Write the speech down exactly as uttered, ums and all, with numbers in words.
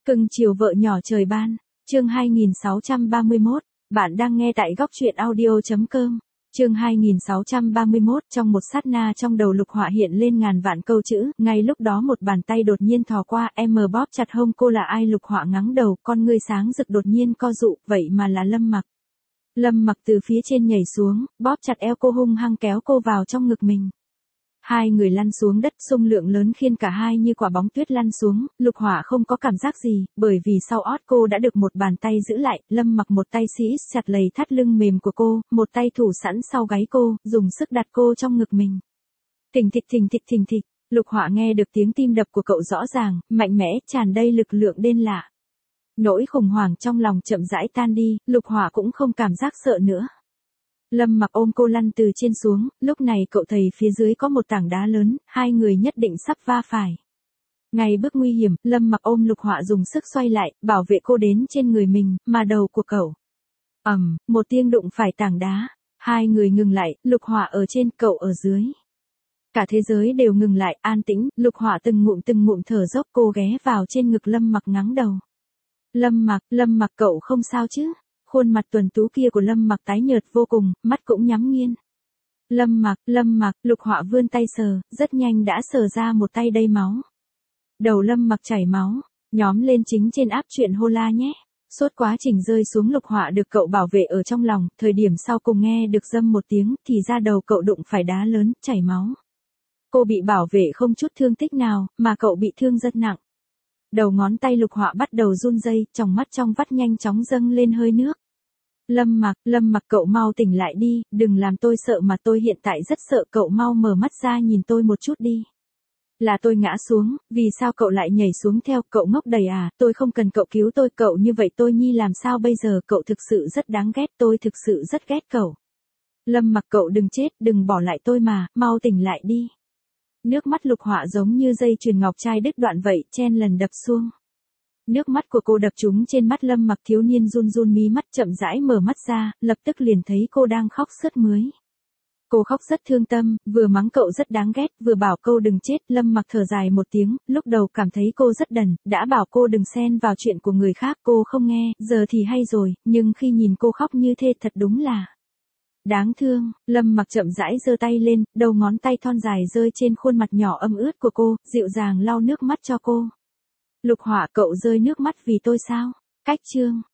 Cưng chiều vợ nhỏ trời ban, chương hai nghìn sáu trăm ba mươi mốt, bạn đang nghe tại góc truyện audio.com. Chương hai nghìn sáu trăm ba mươi mốt, trong một sát na trong đầu Lục Họa hiện lên ngàn vạn câu chữ, ngay lúc đó một bàn tay đột nhiên thò qua, em bóp chặt hông cô. Là ai? Lục Họa ngắng đầu, con ngươi sáng rực đột nhiên co dụ, vậy mà là Lâm Mặc. Lâm Mặc từ phía trên nhảy xuống, bóp chặt eo cô, hung hăng kéo cô vào trong ngực mình. Hai người lăn xuống đất, xung lượng lớn khiến cả hai như quả bóng tuyết lăn xuống. Lục Họa không có cảm giác gì, bởi vì sau ót cô đã được một bàn tay giữ lại. Lâm Mặc một tay sĩ chặt lầy thắt lưng mềm của cô, một tay thủ sẵn sau gáy cô, dùng sức đặt cô trong ngực mình. Thình thịch thình thịch thình thịch, Lục Họa nghe được tiếng tim đập của cậu rõ ràng, mạnh mẽ, tràn đầy lực lượng đến lạ. Nỗi khủng hoảng trong lòng chậm rãi tan đi, Lục Họa cũng không cảm giác sợ nữa. Lâm Mặc ôm cô lăn từ trên xuống, lúc này cậu thấy phía dưới có một tảng đá lớn, hai người nhất định sắp va phải. Ngay bước nguy hiểm, Lâm Mặc ôm Lục Họa dùng sức xoay lại, bảo vệ cô đến trên người mình, mà đầu của cậu. ầm, um, một tiếng đụng phải tảng đá, hai người ngừng lại, Lục Họa ở trên, cậu ở dưới. Cả thế giới đều ngừng lại, an tĩnh, Lục Họa từng ngụm từng ngụm thở dốc, cô ghé vào trên ngực Lâm Mặc ngắng đầu. Lâm Mặc, Lâm Mặc cậu không sao chứ? Khuôn mặt tuần tú kia của Lâm Mặc tái nhợt vô cùng, mắt cũng nhắm nghiền. Lâm Mặc, Lâm Mặc, Lục Họa vươn tay sờ, rất nhanh đã sờ ra một tay đầy máu. Đầu Lâm Mặc chảy máu, nhóm lên chính trên áp truyện Hola nhé. Suốt quá trình rơi xuống, Lục Họa được cậu bảo vệ ở trong lòng, thời điểm sau cùng nghe được râm một tiếng, thì ra đầu cậu đụng phải đá lớn, chảy máu. Cô bị bảo vệ không chút thương tích nào, mà cậu bị thương rất nặng. Đầu ngón tay Lục Họa bắt đầu run rẩy, trong mắt trong vắt nhanh chóng dâng lên hơi nước. Lâm Mặc, Lâm Mặc cậu mau tỉnh lại đi, đừng làm tôi sợ mà tôi hiện tại rất sợ, cậu mau mở mắt ra nhìn tôi một chút đi. Là tôi ngã xuống, vì sao cậu lại nhảy xuống theo, cậu ngốc đầy à, tôi không cần cậu cứu tôi, cậu như vậy tôi nhi làm sao bây giờ, cậu thực sự rất đáng ghét, tôi thực sự rất ghét cậu. Lâm Mặc cậu đừng chết, đừng bỏ lại tôi mà, mau tỉnh lại đi. Nước mắt Lục Họa giống như dây chuyền ngọc trai đứt đoạn vậy, chen lần đập xuông. Nước mắt của cô đập trúng trên mắt Lâm Mặc, thiếu niên run run mí mắt, chậm rãi mở mắt ra, lập tức liền thấy cô đang khóc sướt mướt. Cô khóc rất thương tâm, vừa mắng cậu rất đáng ghét, vừa bảo câu đừng chết. Lâm Mặc thở dài một tiếng, lúc đầu cảm thấy cô rất đần, đã bảo cô đừng xen vào chuyện của người khác, cô không nghe, giờ thì hay rồi, nhưng khi nhìn cô khóc như thế thật đúng là đáng thương. Lâm Mặc chậm rãi giơ tay lên, đầu ngón tay thon dài rơi trên khuôn mặt nhỏ ấm ướt của cô, dịu dàng lau nước mắt cho cô. Lục Họa cậu rơi nước mắt vì tôi sao? Cách chương.